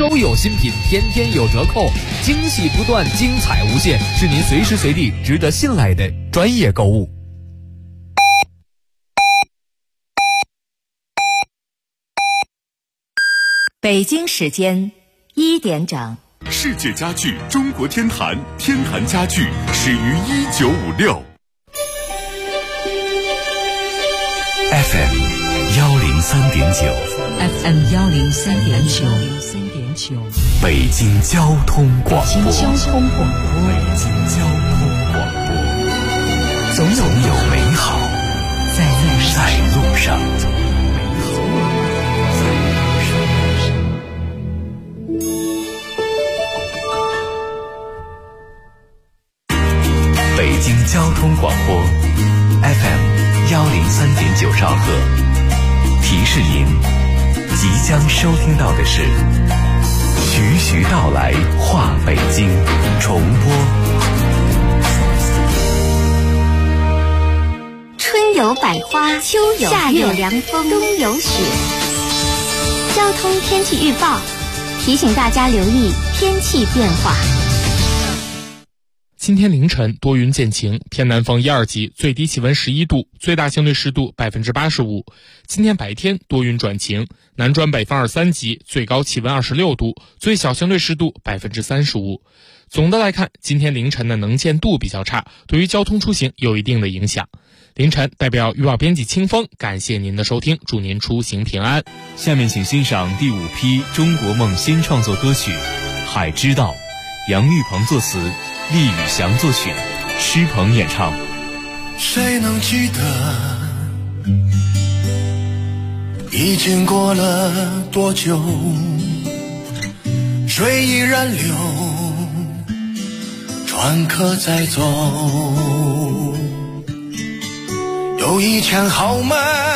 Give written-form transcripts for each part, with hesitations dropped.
周有新品，天天有折扣，惊喜不断，精彩无限，是您随时随地值得信赖的专业购物。 北京时间1点整。 世界家具中国天坛，天坛家具始于1956。FM 103.9 FM 103.9， 北京交通广播。 北京交通广播，总有美好在路上。 北京交通广播 FM 103.9兆赫，提示您即将收听到的是徐徐道来话北京重播。 春有百花，秋有夏有凉风，冬有雪。交通天气预报提醒大家留意天气变化。 今天凌晨多云见晴，偏南风1、2级，最低气温11度，最大相对湿度85%。今天白天多云转晴，南转北风2、3级，最高气温26度，最小相对湿度35%。总的来看，今天凌晨的能见度比较差，对于交通出行有一定的影响。凌晨代表预报编辑清风，感谢您的收听，祝您出行平安。 下面请欣赏第5批中国梦新创作歌曲《海之道》，杨玉鹏作词，厉宇翔作曲，施鹏演唱。 谁能记得已经过了多久，水依然流，船可再走，有一腔豪迈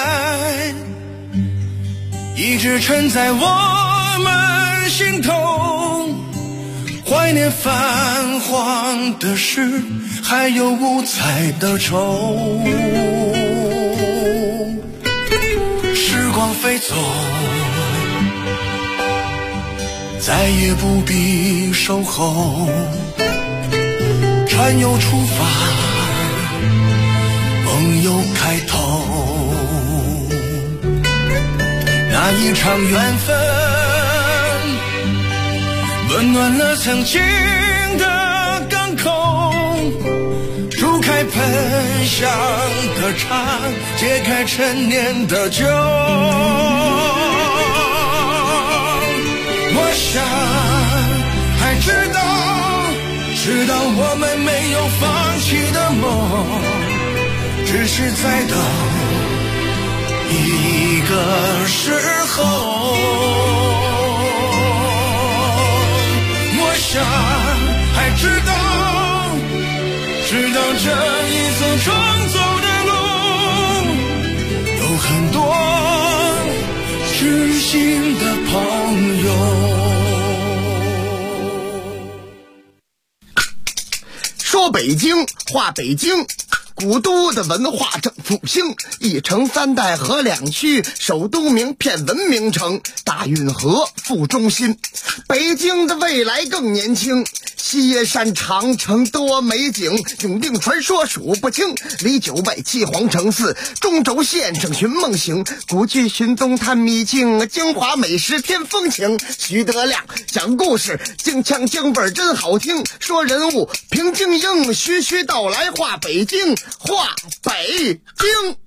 一直沉在我们心头，怀念泛黄的诗，还有五彩的愁。时光飞走，再也不必守候，船又出发，梦又开头。那一场缘分温暖了曾经的港口，煮开喷香的茶，解开陈年的酒。我想还知道我们没有放弃的梦，只是在等一个时候。想还知道这一层重走的路，有很多知心的朋友。 说北京话北京，古都的文化正复兴，一城三代河两区，首都名片文明城，大运河副中心。北京的未来更年轻，西耶山长城多美景，永定传说数不清，离九外七皇城寺，中轴线上寻梦行，古剧寻踪探秘境，京华美食添风情。徐德亮讲故事，京腔京味真好听，说人物评京英，徐徐道来话北京，话北京。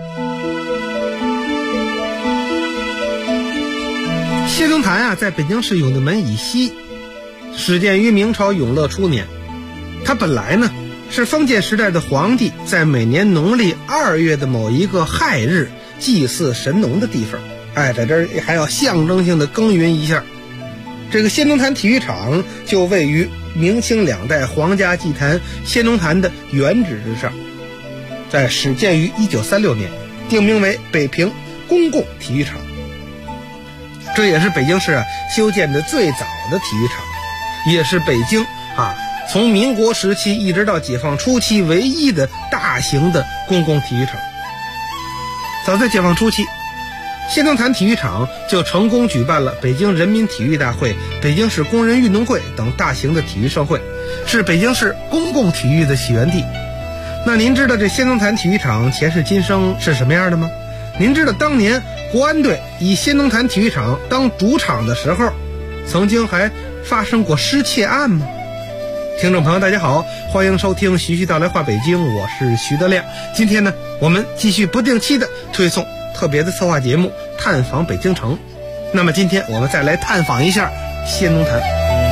谢灵坛啊，在北京市永定门以西，始建于明朝永乐初年。它本来呢是封建时代的皇帝在每年农历2月的某一个亥日祭祀神农的地方。在这儿还要象征性的耕耘一下。这个谢灵坛体育场就位于明清2代皇家祭坛谢灵坛的原址之上，在始建于1936年，定名为北平公共体育场。这也是北京市修建的最早的体育场，也是北京从民国时期一直到解放初期唯一的大型的公共体育场。早在解放初期， 谢东坛体育场就成功举办了北京人民体育大会、北京市工人运动会等大型的体育盛会，是北京市公共体育的起源地。那您知道这谢东坛体育场前世今生是什么样的吗？您知道当年国安队以谢东坛体育场当主场的时候，曾经还发生过失窃案吗？听众朋友大家好，欢迎收听徐徐道来话北京，我是徐德亮。今天呢，我们继续不定期的推送特别的策划节目探访北京城。那么今天我们再来探访一下谢东坛。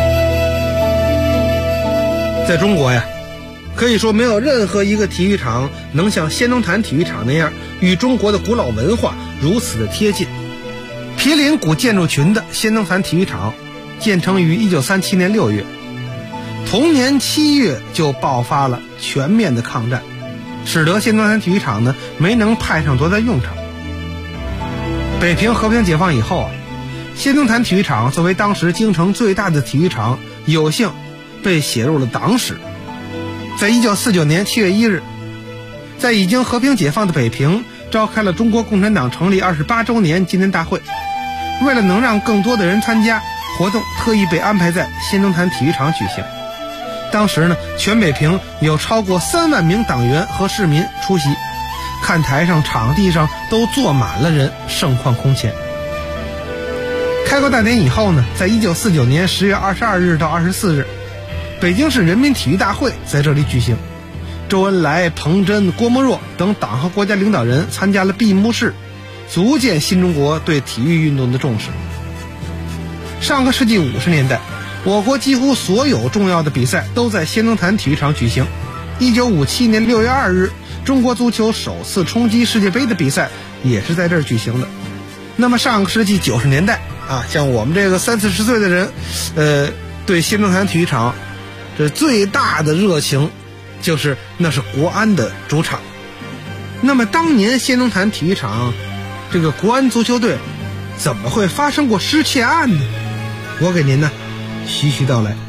在中国呀，可以说没有任何一个体育场能像谢东坛体育场那样与中国的古老文化如此的贴近。毗邻古建筑群的谢东坛体育场建成于1937年6月，同年7月就爆发了全面的抗战，使得谢东坛体育场呢没能派上多大用场。北平和平解放以后啊，谢东坛体育场作为当时京城最大的体育场，有幸被写入了党史。在1949年7月1日，在已经和平解放的北平召开了中国共产党成立28周年纪念大会。为了能让更多的人参加，活动特意被安排在谢东坛体育场举行。当时呢，全北平有超过3万名党员和市民出席，看台上、场地上都坐满了人，盛况空前。开国大典以后呢，在1949年10月22日到24日，北京市人民体育大会在这里举行。周恩来、彭真、郭沫若等党和国家领导人参加了闭幕式，足见新中国对体育运动的重视。上个世纪50年代，我国几乎所有重要的比赛都在谢东坛体育场举行。1957年6月2日，中国足球首次冲击世界杯的比赛也是在这儿举行的。那么上个世纪90年代啊，像我们这个30-40岁的人，对谢东坛体育场这最大的热情就是那是国安的主场。那么当年谢东坛体育场这个国安足球队怎么会发生过失窃案呢？我给您呢徐徐道来。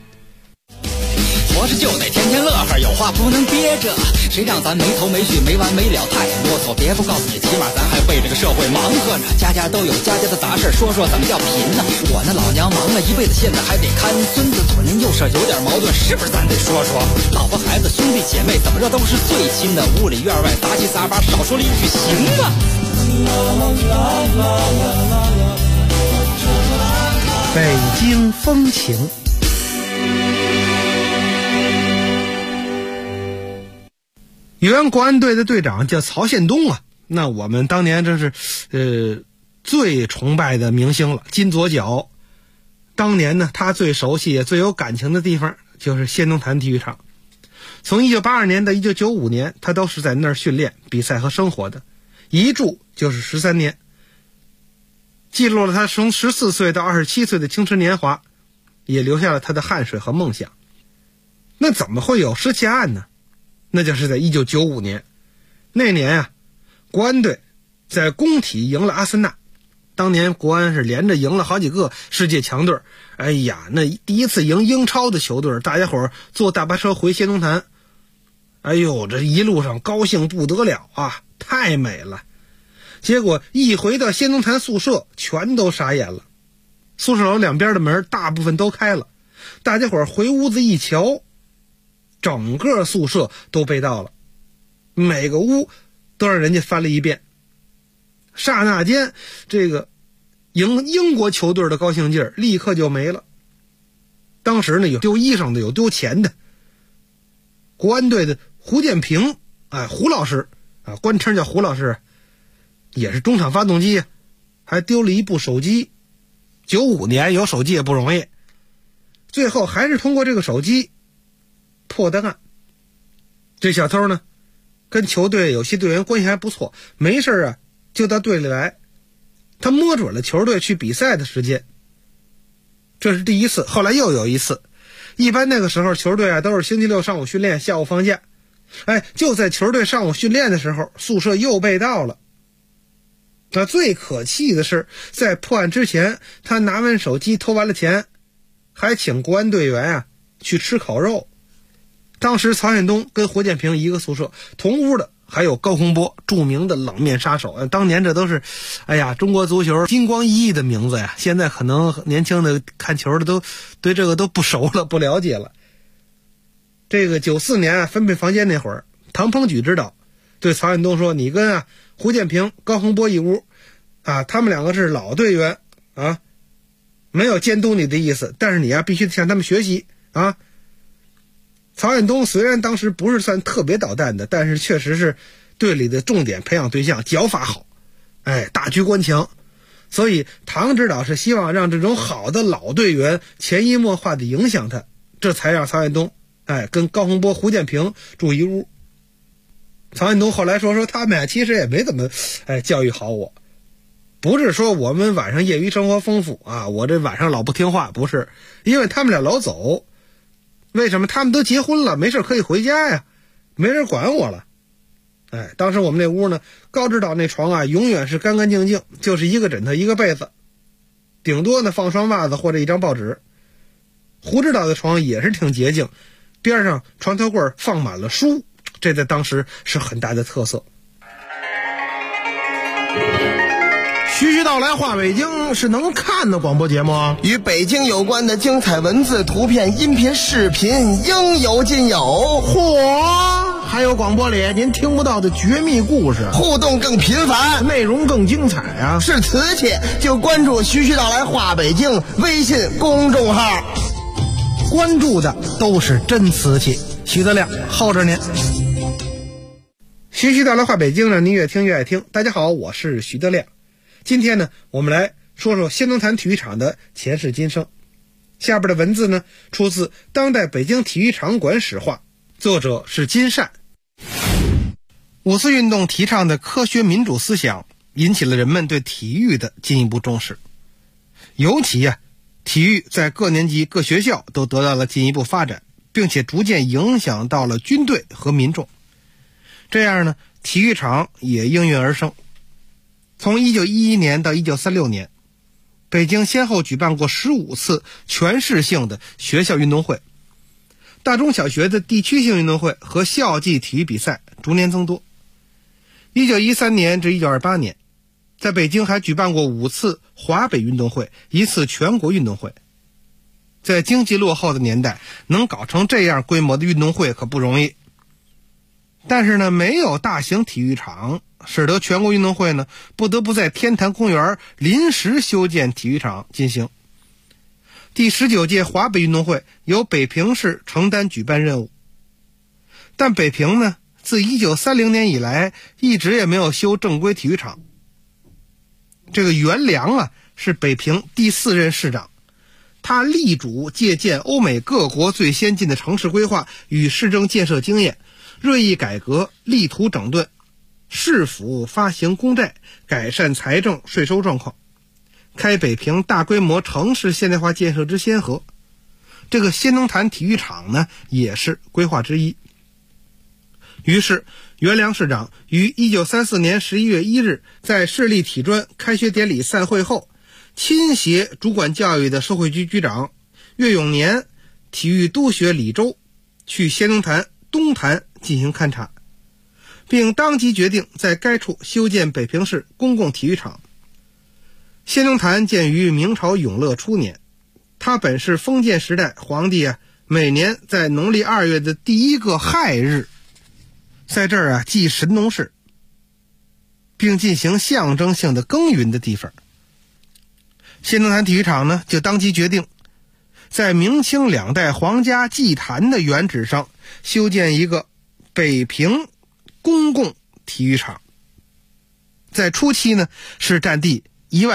活着就得天天乐呵，有话不能憋着，谁让咱没头没绪没完没了太啰嗦。别不告诉你，起码咱还为这个社会忙活呢。家家都有家家的杂事，说说怎么叫贫呢？我那老娘忙了一辈子，现在还得看孙子，左邻右舍有点矛盾，是不是咱得说说？老婆孩子兄弟姐妹怎么着都是最亲的，屋里院外杂七杂八，少说了一句行啊。 北京风情。原国安队的队长叫曹宪东啊，那我们当年真是最崇拜的明星了，金左脚。当年呢，他最熟悉也最有感情的地方就是谢东坛体育场。从1982年到1995年，他都是在那儿训练、比赛和生活的，一住就是13年，记录了他从14岁到27岁的青春年华，也留下了他的汗水和梦想。那怎么会有失窃案呢？那就是在1995年，那年啊，国安队在工体赢了阿森纳。当年国安是连着赢了好几个世界强队，哎呀，那第一次赢英超的球队，大家伙坐大巴车回谢东坛，哎呦，这一路上高兴不得了啊，太美了。结果一回到谢东坛宿舍，全都傻眼了。宿舍楼两边的门大部分都开了，大家伙回屋子一瞧，整个宿舍都被盗了，每个屋都让人家翻了一遍。刹那间，这个赢英国球队的高兴劲儿立刻就没了。当时呢，有丢衣裳的，有丢钱的。国安队的胡建平，胡老师啊，官称叫胡老师，也是中场发动机，还丢了一部手机。95年有手机也不容易，最后还是通过这个手机破的案。这小偷呢，跟球队有些队员关系还不错，没事啊就到队里来。他摸准了球队去比赛的时间，这是第一次。后来又有一次，一般那个时候球队啊都是星期六上午训练，下午放假。就在球队上午训练的时候，宿舍又被盗了。那最可气的是，在破案之前，他拿完手机偷完了钱，还请国安队员去吃烤肉。当时曹宪东跟胡建平一个宿舍，同屋的还有高洪波，著名的冷面杀手。当年这都是中国足球金光熠熠的名字呀。现在可能年轻的看球的都对这个都不熟了，不了解了。这个94年分配房间那会儿，唐鹏举指导对曹远东说，你跟胡建平、高洪波一屋他们两个是老队员没有监督你的意思，但是你必须向他们学习曹远东虽然当时不是算特别捣蛋的，但是确实是队里的重点培养对象，脚法好，大局观强。所以唐指导是希望让这种好的老队员潜移默化的影响他，这才让曹远东跟高洪波、胡建平住一屋。曹远东后来说他们俩其实也没怎么教育好我，不是说我们晚上业余生活丰富我这晚上老不听话，不是，因为他们俩老走。为什么？他们都结婚了，没事可以回家呀，没人管我了。当时我们那屋呢，高指导那床永远是干干净净，就是一个枕头一个被子，顶多呢放双袜子或者一张报纸。胡指导的床也是挺洁净，边上床头柜放满了书，这在当时是很大的特色。 徐徐道来话北京是能看的广播节目与北京有关的精彩文字、图片、音频、视频应有尽有。 嚯，还有广播里您听不到的绝密故事， 互动更频繁， 内容更精彩是瓷器就关注徐徐道来话北京微信公众号， 关注的都是真瓷器。徐德亮候着您。 徐徐道来话北京呢，您越听越爱听。大家好，我是徐德亮。今天呢，我们来说说先农坛体育场的前世今生。下边的文字呢，出自《当代北京体育场馆史话》，作者是金善。五四运动提倡的科学民主思想，引起了人们对体育的进一步重视。尤其体育在各年级各学校都得到了进一步发展，并且逐渐影响到了军队和民众。这样呢，体育场也应运而生。从1911年到1936年，北京先后举办过15次全市性的学校运动会，大中小学的地区性运动会和校际体育比赛逐年增多。1913年至1928年，在北京还举办过5次华北运动会，1次全国运动会。在经济落后的年代，能搞成这样规模的运动会可不容易。但是呢，没有大型体育场，使得全国运动会呢不得不在天坛公园临时修建体育场进行。第19届华北运动会由北平市承担举办任务，但北平呢自1930年以来一直也没有修正规体育场。这个袁良是北平第4任市长，他力主借鉴欧美各国最先进的城市规划与市政建设经验，锐意改革，力图整顿市府发行公债，改善财政税收状况，开北平大规模城市现代化建设之先河。这个先农坛体育场呢，也是规划之一。于是袁良市长于1934年11月1日在市立体专开学典礼散会后，亲携主管教育的社会局局长岳永年、体育督学李周去先农坛东坛进行勘察，并当即决定在该处修建北平市公共体育场。先农坛建于明朝永乐初年，它本是封建时代皇帝每年在农历2月的第1个亥日，在这儿祭神农氏，并进行象征性的耕耘的地方。先农坛体育场呢，就当即决定在明清2代皇家祭坛的原址上修建一个北平公共体育场。在初期呢，是占地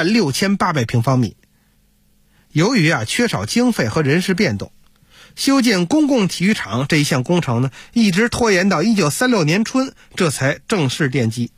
16800平方米。由于缺少经费和人事变动，修建公共体育场这一项工程呢，一直拖延到1936年春，这才正式奠基。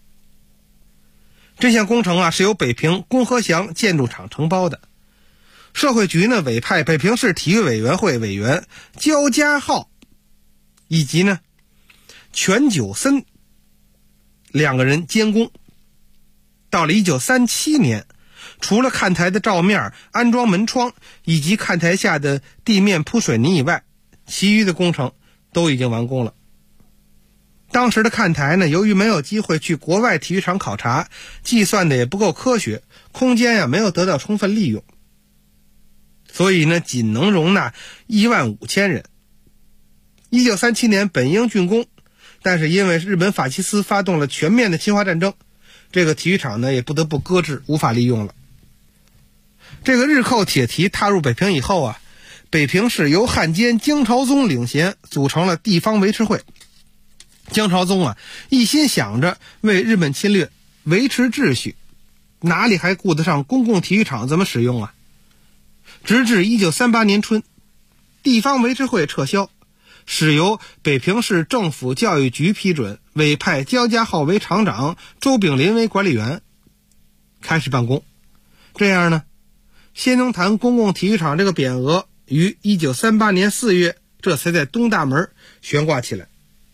这项工程是由北平公和祥建筑厂承包的。社会局呢委派北平市体育委员会委员焦家浩以及呢全九森2个人监工。到了1937年，除了看台的照面、安装门窗以及看台下的地面铺水泥以外，其余的工程都已经完工了。 当时的看台呢，由于没有机会去国外体育场考察，计算的也不够科学，空间没有得到充分利用，所以呢，仅能容纳15000人。1937年本应竣工，但是因为日本法西斯发动了全面的侵华战争，这个体育场呢也不得不搁置，无法利用了。这个日寇铁蹄踏入北平以后啊，北平市由汉奸姜朝宗领衔，组成了地方维持会。姜朝宗啊，一心想着为日本侵略维持秩序，哪里还顾得上公共体育场怎么使用啊？直至1938年春，地方维持会撤销，始由北平市政府教育局批准，委派焦家浩为厂长，周炳林为管理员，开始办公。这样呢，先农坛公共体育场这个匾额于1938年4月这才在东大门悬挂起来。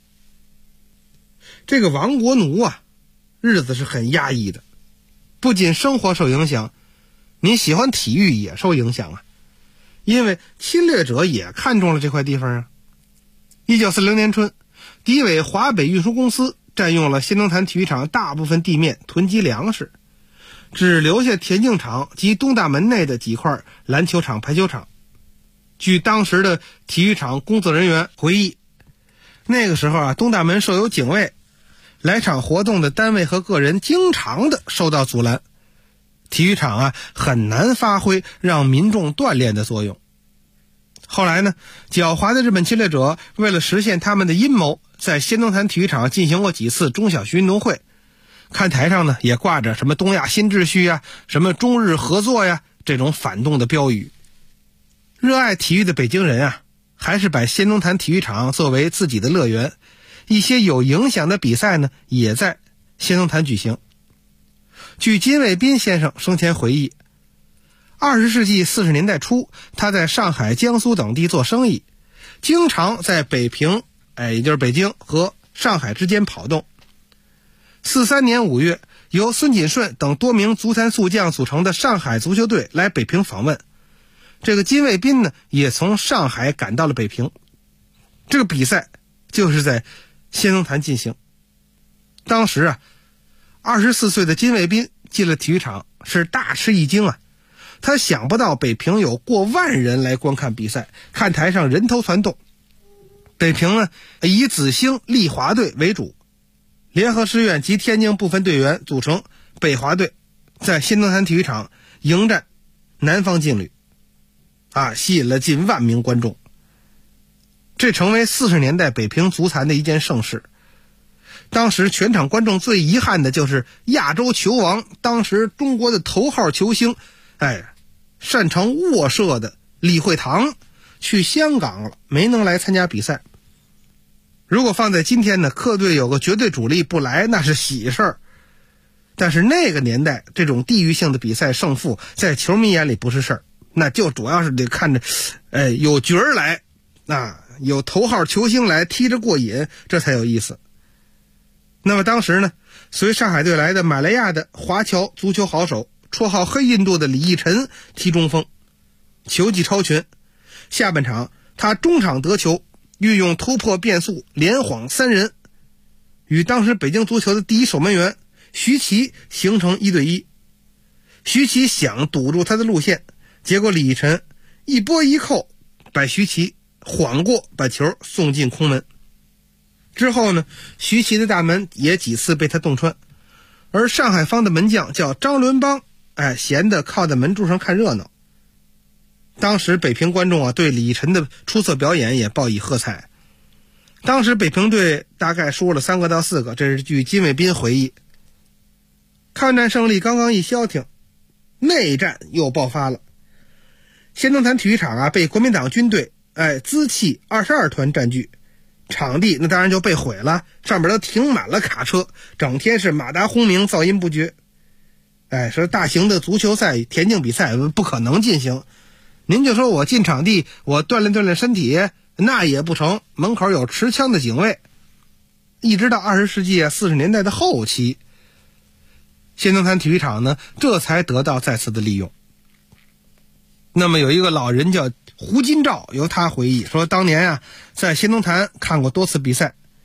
这个亡国奴啊，日子是很压抑的，不仅生活受影响，你喜欢体育也受影响啊，因为侵略者也看中了这块地方啊。1940年春，敌伪华北运输公司占用了先农坛体育场大部分地面，囤积粮食，只留下田径场及东大门内的几块篮球场、排球场。据当时的体育场工作人员回忆，那个时候啊，东大门设有警卫，来场活动的单位和个人经常的受到阻拦，体育场啊很难发挥让民众锻炼的作用。后来呢，狡猾的日本侵略者为了实现他们的阴谋，在先农坛体育场进行过几次中小学运动会，看台上呢也挂着什么东亚新秩序呀、什么中日合作呀这种反动的标语。热爱体育的北京人啊，还是把先农坛体育场作为自己的乐园，一些有影响的比赛呢也在先农坛举行。据金卫斌先生生前回忆，20世纪40年代初，他在上海、江苏等地做生意，经常在北平，也就是北京和上海之间跑动。43年5月，由孙锦顺等多名足坛宿将组成的上海足球队来北平访问。这个金卫斌呢，也从上海赶到了北平。这个比赛就是在先农坛进行。当时啊，24岁的金卫斌进了体育场，是大吃一惊啊！他想不到北平有过万人来观看比赛，看台上人头攒动。北平呢，以紫星丽华队为主，联合师院及天津部分队员组成北华队，在先农坛体育场迎战南方劲旅，吸引了近10000名观众。这成为40年代北平足坛的一件盛事。当时全场观众最遗憾的就是亚洲球王，当时中国的头号球星，擅长卧射的李惠堂去香港了，没能来参加比赛。如果放在今天呢，客队有个绝对主力不来，那是喜事儿。但是那个年代，这种地域性的比赛胜负，在球迷眼里不是事儿，那就主要是得看着，有角儿来，有头号球星来踢着过瘾，这才有意思。那么当时呢，随上海队来的马来亚的华侨足球好手，绰号黑印度的李义晨踢中锋，球技超群。下半场他中场得球，运用突破变速连晃3人，与当时北京足球的第一守门员徐奇形成1对1。徐奇想堵住他的路线，结果李义晨一拨一扣，把徐奇晃过，把球送进空门。之后呢，徐奇的大门也几次被他洞穿，而上海方的门将叫张伦邦，闲得靠在门柱上看热闹。当时北平观众对李义晨的出色表演也报以喝彩。当时北平队大概输了3个到4个，这是据金卫斌回忆。抗战胜利刚刚一消停，内战又爆发了。先农坛体育场被国民党军队资气22团占据，场地那当然就被毁了，上面都停满了卡车，整天是马达轰鸣，噪音不绝。说大型的足球赛、田径比赛不可能进行。您就说我进场地，我锻炼锻炼身体，那也不成，门口有持枪的警卫。一直到20世纪40年代的后期，先农坛体育场呢，这才得到再次的利用。那么有一个老人叫胡金照，由他回忆说，当年在先农坛看过多次比赛，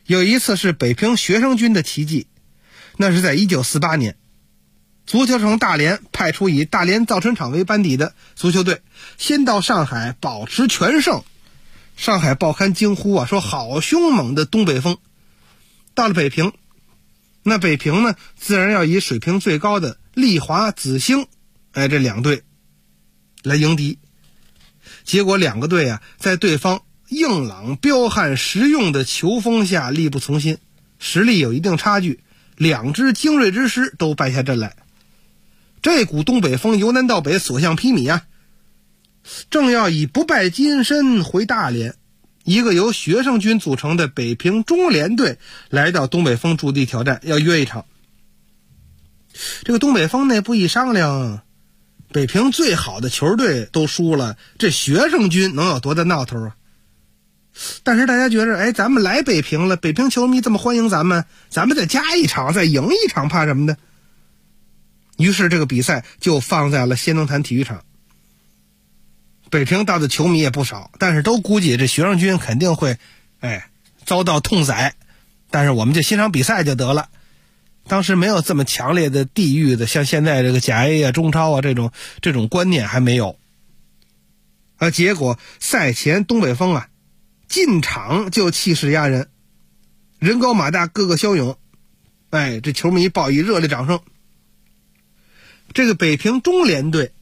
有一次是北平学生军的奇迹，那是在1948年，足球城大连派出以大连造船厂为班底的足球队，先到上海保持全胜。上海报刊惊呼啊，说好凶猛的东北风。到了北平，那北平呢，自然要以水平最高的丽华、紫星，这两队来迎敌。结果两个队啊，在对方硬朗彪悍实用的球风下力不从心，实力有一定差距，两支精锐之师都败下阵来。这股东北风由南到北，所向披靡啊！正要以不败金身回大连，一个由学生军组成的北平中联队来到东北风驻地挑战，要约一场。这个东北风内部一商量，北平最好的球队都输了，这学生军能有多大闹头啊？但是大家觉着，咱们来北平了，北平球迷这么欢迎咱们再加一场，再赢一场，怕什么的？于是这个比赛就放在了先农坛体育场。北平到的球迷也不少，但是都估计这学生军肯定会遭到痛宰，但是我们就欣赏比赛就得了。当时没有这么强烈的地域的，像现在这个甲 A 啊、中超啊这种观念还没有。结果赛前东北风啊进场就气势压人，人高马大，个个骁勇，这球迷报以热烈掌声。这个北平中联队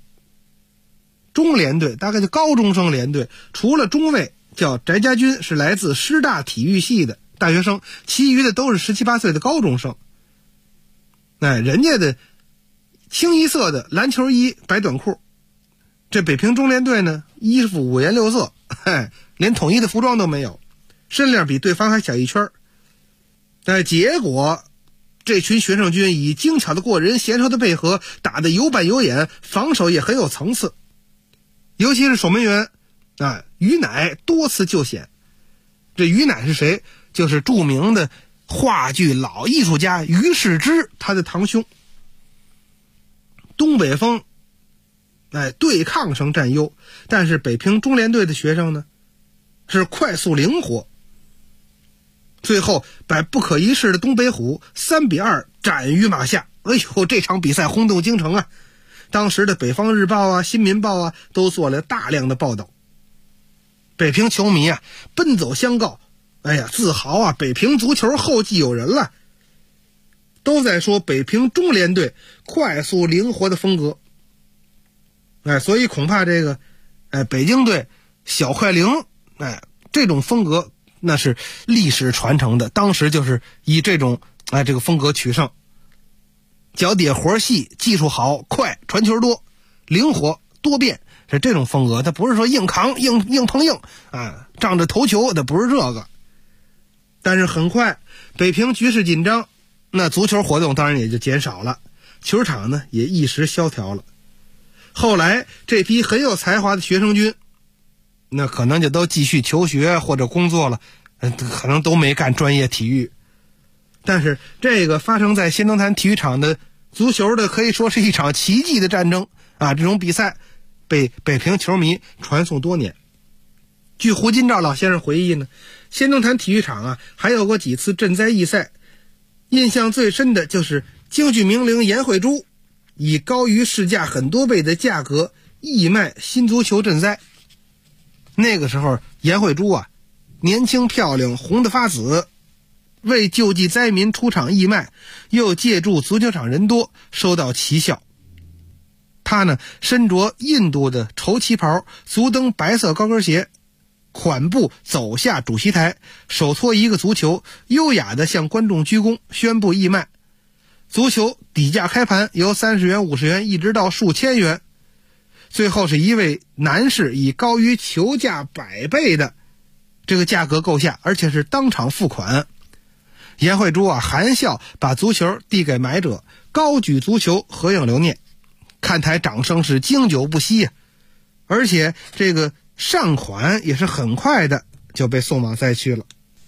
大概就高中生联队，除了中卫叫翟家军是来自师大体育系的大学生，其余的都是17、18岁的高中生。人家的清一色的篮球衣白短裤，这北平中联队呢衣服五颜六色，连统一的服装都没有，身量比对方还小一圈。结果这群学生军以精巧的过人、娴熟的配合，打得有板有眼，防守也很有层次。尤其是守门员于乃多次救险。这于乃是谁？就是著名的话剧老艺术家于世之，他的堂兄。东北风对抗上占优，但是北平中联队的学生呢是快速灵活，最后把不可一世的东北虎3-2斩于马下。这场比赛轰动京城啊！当时的北方日报啊、新民报啊都做了大量的报道。北平球迷啊奔走相告，自豪啊，北平足球后继有人了，都在说北平中联队快速灵活的风格。所以恐怕这个北京队小快灵这种风格那是历史传承的，当时就是以这种这个风格取胜。脚底活细，技术好，快，传球多，灵活多变，是这种风格。它不是说硬扛硬碰硬仗着头球，它不是这个。但是很快北平局势紧张，那足球活动当然也就减少了，球场呢也一时萧条了。后来这批很有才华的学生军，那可能就都继续求学或者工作了，可能都没干专业体育。但是这个发生在先农坛体育场的足球的可以说是一场奇迹的战争这种比赛被北平球迷传颂多年。据胡金照老先生回忆呢，先农坛体育场还有过几次赈灾义赛，印象最深的就是京剧名伶严慧珠以高于市价很多倍的价格义卖新足球赈灾。那个时候严慧珠年轻漂亮，红得发紫，为救济灾民出场义卖，又借助足球场人多，收到奇效。他呢身着印度的绸旗袍，足蹬白色高跟鞋，款步走下主席台，手托一个足球，优雅地向观众鞠躬，宣布义卖。足球底价开盘由30元、50元一直到数千元，最后是一位男士以高于球价100倍的这个价格购下，而且是当场付款。严慧珠含笑把足球递给买者，高举足球合影留念，看台掌声是经久不息而且这个善款也是很快的就被送往灾区了。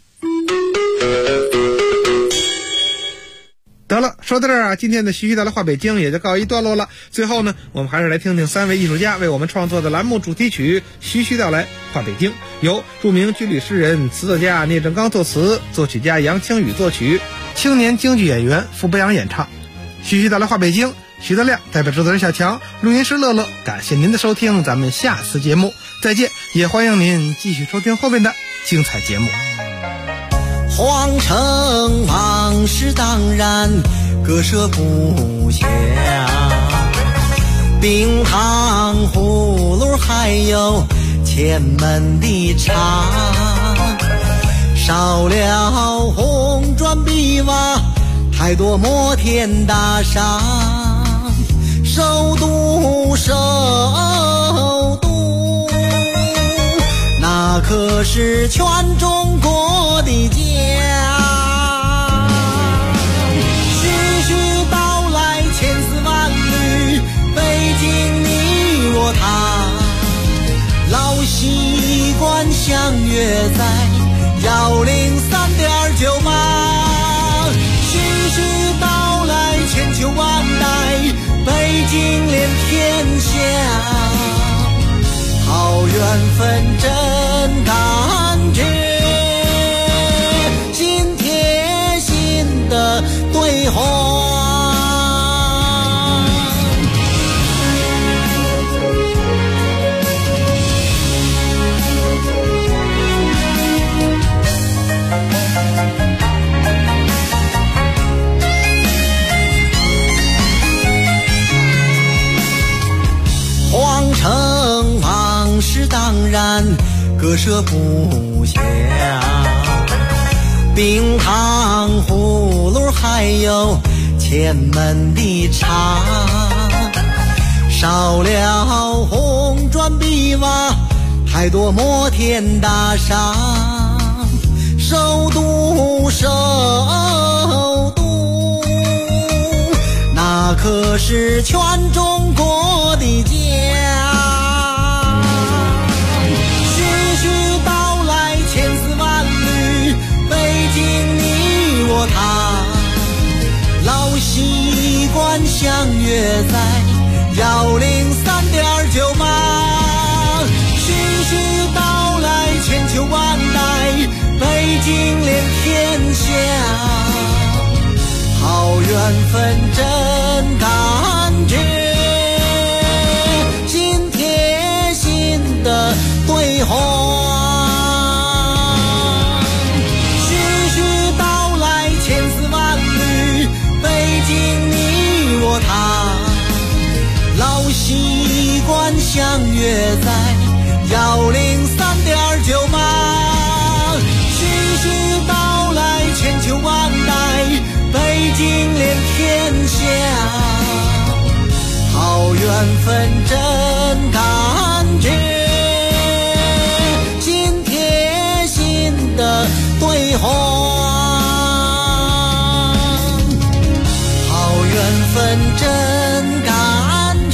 得了，说到这儿今天的徐徐道来话北京也就告一段落了。最后呢，我们还是来听听3位艺术家为我们创作的栏目主题曲《徐徐道来》。 画北京，由著名军旅诗人、词作家聂政刚作词，作曲家杨清宇作曲，青年京剧演员傅博阳演唱。徐徐到来画北京，徐德亮代表制作人小强，录音师乐乐，感谢您的收听，咱们下次节目再见，也欢迎您继续收听后面的精彩节目。 皇城往事当然割舍不下，冰糖葫芦还有前门的茶，少了红砖碧瓦，太多摩天大厦，首都首都，那可是全中国的家。徐徐道来千丝万缕，北京你我他，老习惯相约在103.9码。徐徐道来千秋万代，北京连天下，好缘分真感觉，心贴心的对话。皇城往事当然割舍不下，冰糖葫芦还有前门的茶，少了红砖碧瓦，太多摩天大厦，首都首都，那可是全中国的家。徐徐道来千丝万缕，北京你我他，老习惯相约在103.9码。徐徐道来千秋万代，北京连天下，好缘分真感觉，心贴心的对话。徐徐道来千丝万缕，北京你我他，老习惯相约在103.9码。徐徐道来千秋万代，北京连天下，好缘分真感觉，心贴心的对话。好缘分真感觉，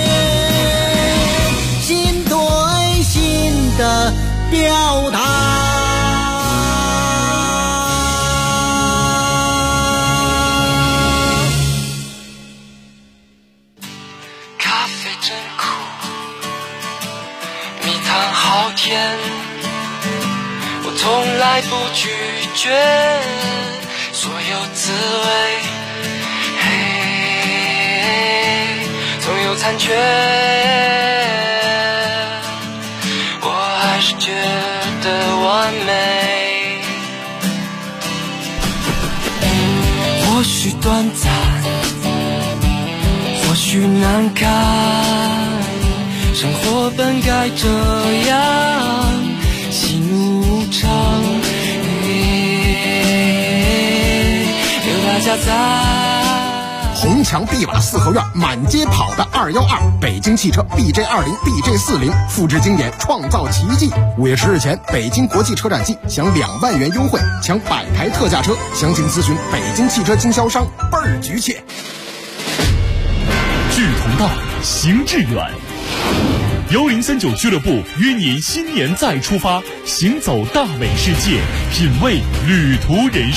心对心的表达。 我从来不拒绝所有滋味，总有残缺，我还是觉得完美。或许短暂，或许难堪，生活本该这样，喜怒无常，有大家在。 红墙碧瓦四合院，满街跑的212，北京汽车 BJ20、BJ40，复制经典，创造奇迹。5月10日前，北京国际车展季享2万元优惠，抢100台特价车，详情咨询北京汽车经销商，倍儿局气。 志同道，行致远。1039俱乐部约您新年再出发，行走大美世界，品味旅途人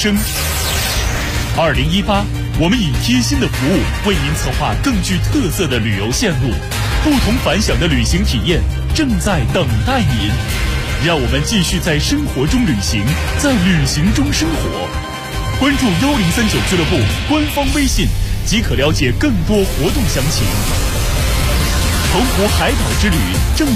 生。2018，我们以贴心的服务为您策划更具特色的旅游线路。 不同凡响的旅行体验正在等待您。让我们继续在生活中旅行，在旅行中生活。关注1039俱乐部官方微信，即可了解更多活动详情。澎湖海岛之旅正